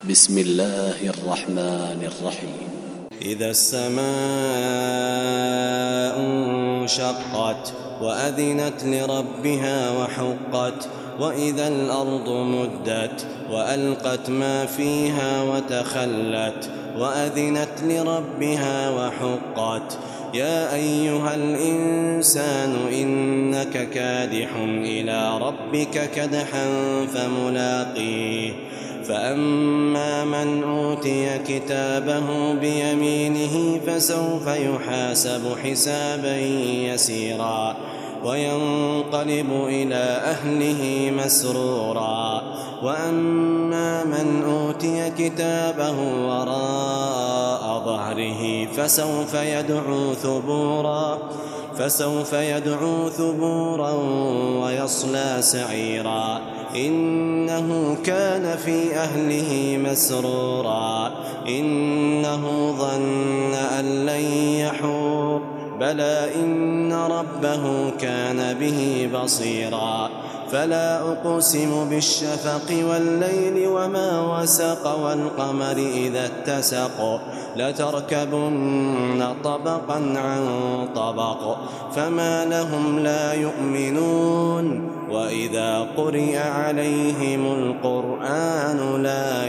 بسم الله الرحمن الرحيم. إذا السماء انشقت وأذنت لربها وحقت وإذا الأرض مدت وألقت ما فيها وتخلت وأذنت لربها وحقت يا أيها الإنسان إنك كادح إلى ربك كدحا فملاقيه فأما من أوتي كتابه بيمينه فسوف يحاسب حسابا يسيرا وينقلب إلى أهله مسرورا وأما من أوتي كتابه وراء ظهره فسوف يدعو ثبورا ويصلى سعيرا إنه كان في أهله مسرورا إنه ظن أن لن يحور بلى إن ربه كان به بصيرا فلا أقسم بالشفق والليل وما وسق والقمر إذا اتسق لتركبن طبقا عن طبق فما لهم لا يؤمنون وإذا قرئ عليهم القرآن لا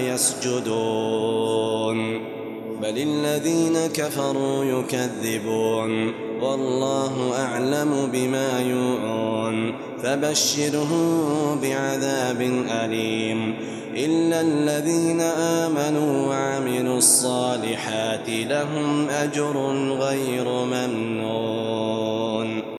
يسجدون بل الذين كفروا يكذبون والله أعلم بما يوعون فبشرهم بعذاب أليم إلا الذين آمنوا وعملوا الصالحات لهم أجر غير ممنون.